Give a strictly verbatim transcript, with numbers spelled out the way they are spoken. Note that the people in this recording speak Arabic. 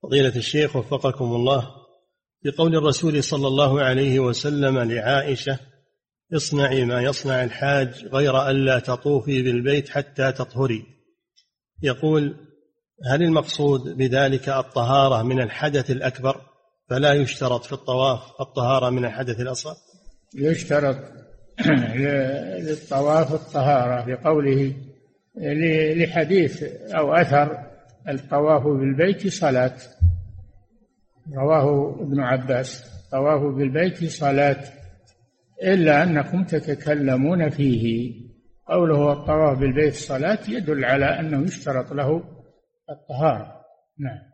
فضيلة الشيخ وفقكم الله، بقول الرسول صلى الله عليه وسلم لعائشة: اصنعي ما يصنع الحاج غير ألا تطوفي بالبيت حتى تطهري، يقول: هل المقصود بذلك الطهارة من الحدث الأكبر فلا يشترط في الطواف الطهارة من الحدث الأصغر؟ يشترط للطواف الطهارة لقوله لحديث أو أثر: الطواف بالبيت صلاة، رواه ابن عباس: طواف بالبيت صلاة إلا أنكم تتكلمون فيه. قوله الطواف بالبيت صلاة يدل على أنه يشترط له الطهارة. نعم.